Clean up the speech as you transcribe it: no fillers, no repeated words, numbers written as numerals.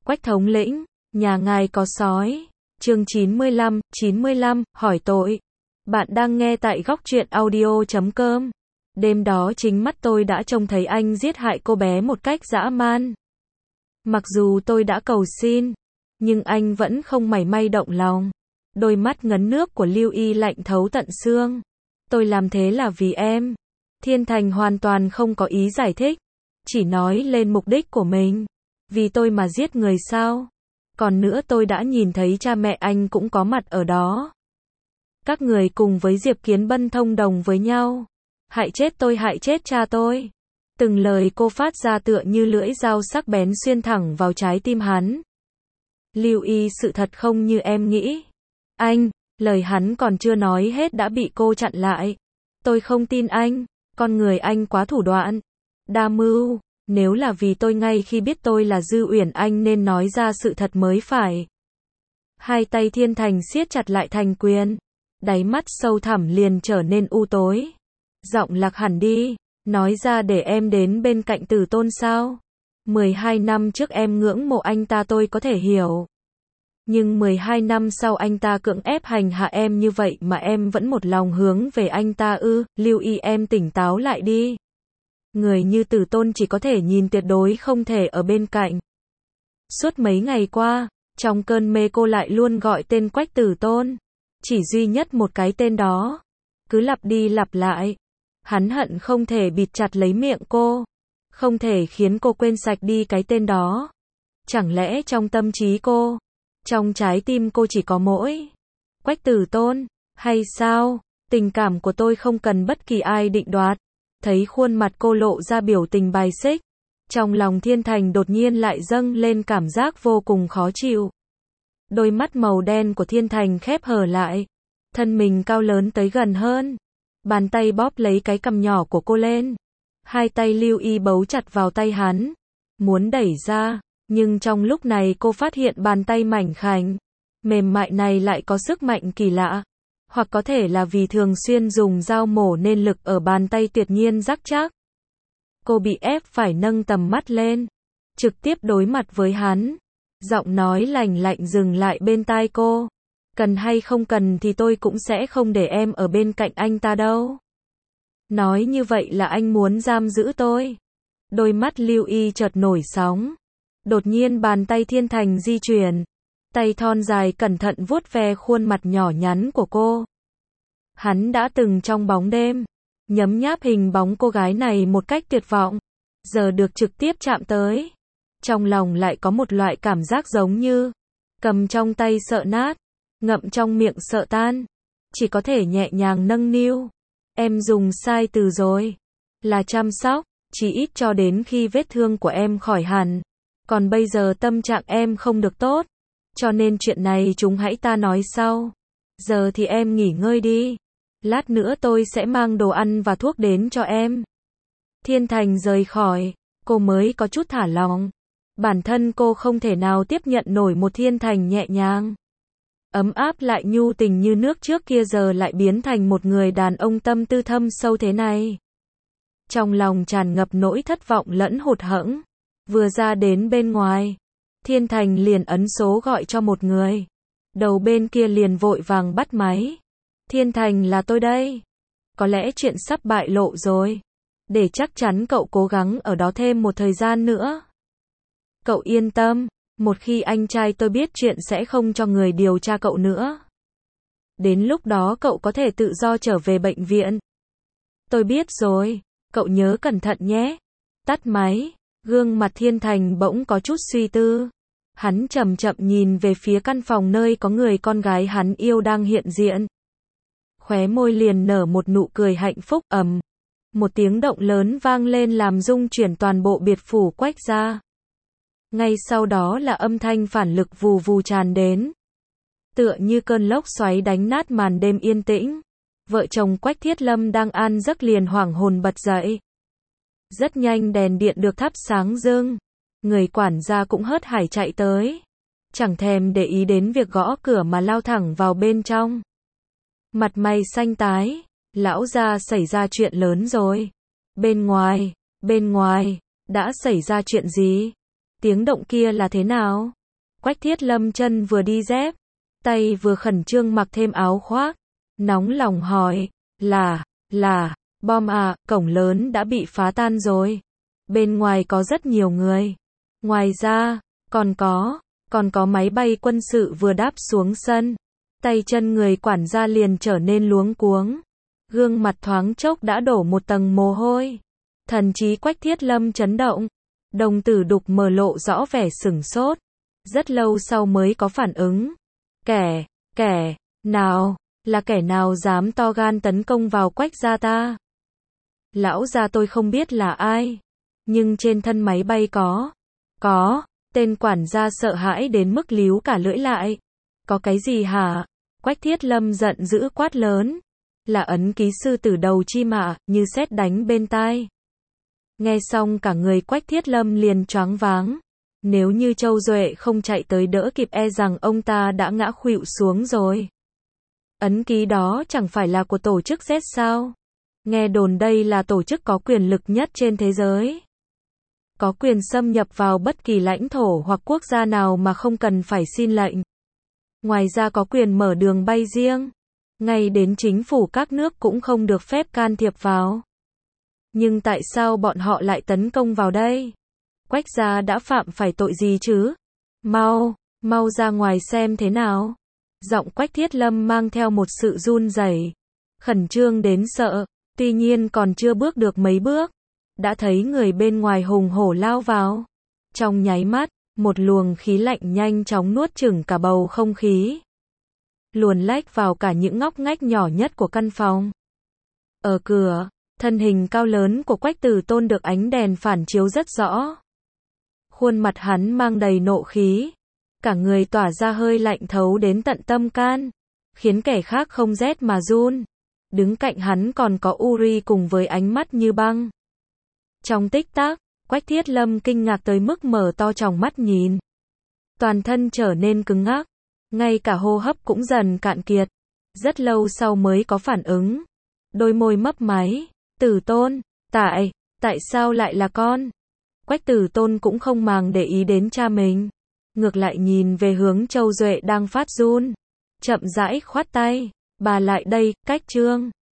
Quách thống lĩnh, nhà ngài có sói. Chương 95, hỏi tội. Bạn đang nghe tại góc truyện audio.com. Đêm đó chính mắt tôi đã trông thấy anh giết hại cô bé một cách dã man. Mặc dù tôi đã cầu xin, nhưng anh vẫn không mảy may động lòng. Đôi mắt ngấn nước của Lưu Y lạnh thấu tận xương. Tôi làm thế là vì em. Thiên Thành hoàn toàn không có ý giải thích, chỉ nói lên mục đích của mình. Vì tôi mà giết người sao? Còn nữa tôi đã nhìn thấy cha mẹ anh cũng có mặt ở đó. Các người cùng với Diệp Kiến Bân thông đồng với nhau. Hại chết tôi, hại chết cha tôi. Từng lời cô phát ra tựa như lưỡi dao sắc bén xuyên thẳng vào trái tim hắn. Lưu Y, sự thật không như em nghĩ. Anh, lời hắn còn chưa nói hết đã bị cô chặn lại. Tôi không tin anh, con người anh quá thủ đoạn, đa mưu. Nếu là vì tôi ngay khi biết tôi là Dư Uyển anh nên nói ra sự thật mới phải. Hai tay Thiên Thành siết chặt lại thành quyền, đáy mắt sâu thẳm liền trở nên u tối. Giọng lạc hẳn đi, nói ra để em đến bên cạnh Tử Tôn sao? 12 năm trước em ngưỡng mộ anh ta tôi có thể hiểu. Nhưng 12 năm sau anh ta cưỡng ép hành hạ em như vậy mà em vẫn một lòng hướng về anh ta ư? Lưu Y, em tỉnh táo lại đi. Người như Tử Tôn chỉ có thể nhìn, tuyệt đối không thể ở bên cạnh. Suốt mấy ngày qua, trong cơn mê cô lại luôn gọi tên Quách Tử Tôn. Chỉ duy nhất một cái tên đó. Cứ lặp đi lặp lại. Hắn hận không thể bịt chặt lấy miệng cô. Không thể khiến cô quên sạch đi cái tên đó. Chẳng lẽ trong tâm trí cô, trong trái tim cô chỉ có mỗi Quách Tử Tôn, hay sao? Tình cảm của tôi không cần bất kỳ ai định đoạt. Thấy khuôn mặt cô lộ ra biểu tình bài xích, trong lòng Thiên Thành đột nhiên lại dâng lên cảm giác vô cùng khó chịu. Đôi mắt màu đen của Thiên Thành khép hờ lại, thân mình cao lớn tới gần hơn, bàn tay bóp lấy cái cằm nhỏ của cô lên. Hai tay Lưu Y bấu chặt vào tay hắn, muốn đẩy ra, nhưng trong lúc này cô phát hiện bàn tay mảnh khảnh, mềm mại này lại có sức mạnh kỳ lạ. Hoặc có thể là vì thường xuyên dùng dao mổ nên lực ở bàn tay tuyệt nhiên rắc chắc. Cô bị ép phải nâng tầm mắt lên, trực tiếp đối mặt với hắn. Giọng nói lành lạnh dừng lại bên tai cô. Cần hay không cần thì tôi cũng sẽ không để em ở bên cạnh anh ta đâu. Nói như vậy là anh muốn giam giữ tôi. Đôi mắt Lưu Y chợt nổi sóng. Đột nhiên bàn tay Thiên Thành di chuyển. Tay thon dài cẩn thận vuốt ve khuôn mặt nhỏ nhắn của cô. Hắn đã từng trong bóng đêm nhấm nháp hình bóng cô gái này một cách tuyệt vọng. Giờ được trực tiếp chạm tới, trong lòng lại có một loại cảm giác giống như cầm trong tay sợ nát, ngậm trong miệng sợ tan. Chỉ có thể nhẹ nhàng nâng niu. Em dùng sai từ rồi. Là chăm sóc, chỉ ít cho đến khi vết thương của em khỏi hẳn. Còn bây giờ tâm trạng em không được tốt. Cho nên chuyện này chúng hãy ta nói sau. Giờ thì em nghỉ ngơi đi. Lát nữa tôi sẽ mang đồ ăn và thuốc đến cho em. Thiên Thành rời khỏi, cô mới có chút thả lòng. Bản thân cô không thể nào tiếp nhận nổi một Thiên Thành nhẹ nhàng, ấm áp lại nhu tình như nước trước kia giờ lại biến thành một người đàn ông tâm tư thâm sâu thế này. Trong lòng tràn ngập nỗi thất vọng lẫn hụt hẫng. Vừa ra đến bên ngoài, Thiên Thành liền ấn số gọi cho một người. Đầu bên kia liền vội vàng bắt máy. Thiên Thành, là tôi đây. Có lẽ chuyện sắp bại lộ rồi. Để chắc chắn cậu cố gắng ở đó thêm một thời gian nữa. Cậu yên tâm, một khi anh trai tôi biết chuyện sẽ không cho người điều tra cậu nữa. Đến lúc đó cậu có thể tự do trở về bệnh viện. Tôi biết rồi, cậu nhớ cẩn thận nhé. Tắt máy, gương mặt Thiên Thành bỗng có chút suy tư. Hắn chậm chậm nhìn về phía căn phòng nơi có người con gái hắn yêu đang hiện diện. Khóe môi liền nở một nụ cười hạnh phúc. Một tiếng động lớn vang lên làm rung chuyển toàn bộ biệt phủ Quách gia. Ngay sau đó là âm thanh phản lực vù vù tràn đến. Tựa như cơn lốc xoáy đánh nát màn đêm yên tĩnh. Vợ chồng Quách Thiết Lâm đang an giấc liền hoảng hồn bật dậy. Rất nhanh đèn điện được thắp sáng rưng. Người quản gia cũng hớt hải chạy tới. Chẳng thèm để ý đến việc gõ cửa mà lao thẳng vào bên trong. Mặt mày xanh tái. Lão gia, xảy ra chuyện lớn rồi. Bên ngoài, đã xảy ra chuyện gì? Tiếng động kia là thế nào? Quách Thiết Lâm chân vừa đi dép, tay vừa khẩn trương mặc thêm áo khoác, nóng lòng hỏi, là, bom à, cổng lớn đã bị phá tan rồi. Bên ngoài có rất nhiều người. Ngoài ra, còn có máy bay quân sự vừa đáp xuống sân. Tay chân người quản gia liền trở nên luống cuống. Gương mặt thoáng chốc đã đổ một tầng mồ hôi. Thần trí Quách Thiết Lâm chấn động. Đồng tử đục mờ lộ rõ vẻ sửng sốt. Rất lâu sau mới có phản ứng. Kẻ nào, là kẻ nào dám to gan tấn công vào Quách gia ta? Lão gia tôi không biết là ai. Nhưng trên thân máy bay có, tên quản gia sợ hãi đến mức líu cả lưỡi lại. Có cái gì hả? Quách Thiết Lâm giận dữ quát lớn. Là ấn ký sư tử đầu chim ạ, như sét đánh bên tai. Nghe xong cả người Quách Thiết Lâm liền choáng váng. Nếu như Châu Duệ không chạy tới đỡ kịp e rằng ông ta đã ngã khuỵu xuống rồi. Ấn ký đó chẳng phải là của tổ chức Z sao? Nghe đồn đây là tổ chức có quyền lực nhất trên thế giới. Có quyền xâm nhập vào bất kỳ lãnh thổ hoặc quốc gia nào mà không cần phải xin lệnh. Ngoài ra có quyền mở đường bay riêng. Ngay đến chính phủ các nước cũng không được phép can thiệp vào. Nhưng tại sao bọn họ lại tấn công vào đây? Quách gia đã phạm phải tội gì chứ? Mau ra ngoài xem thế nào. Giọng Quách Thiết Lâm mang theo một sự run rẩy, khẩn trương đến sợ. Tuy nhiên còn chưa bước được mấy bước, đã thấy người bên ngoài hùng hổ lao vào. Trong nháy mắt, một luồng khí lạnh nhanh chóng nuốt chửng cả bầu không khí, luồn lách vào cả những ngóc ngách nhỏ nhất của căn phòng. Ở cửa, thân hình cao lớn của Quách Tử Tôn được ánh đèn phản chiếu rất rõ. Khuôn mặt hắn mang đầy nộ khí, cả người tỏa ra hơi lạnh thấu đến tận tâm can, khiến kẻ khác không rét mà run. Đứng cạnh hắn còn có Uri cùng với ánh mắt như băng. Trong tích tắc, Quách Thiết Lâm kinh ngạc tới mức mở to tròng mắt nhìn. Toàn thân trở nên cứng ngắc, ngay cả hô hấp cũng dần cạn kiệt. Rất lâu sau mới có phản ứng. Đôi môi mấp máy. Tử Tôn, tại sao lại là con? Quách Tử Tôn cũng không màng để ý đến cha mình. Ngược lại nhìn về hướng Châu Duệ đang phát run. Chậm rãi khoát tay. Bà lại đây, Cách Trương.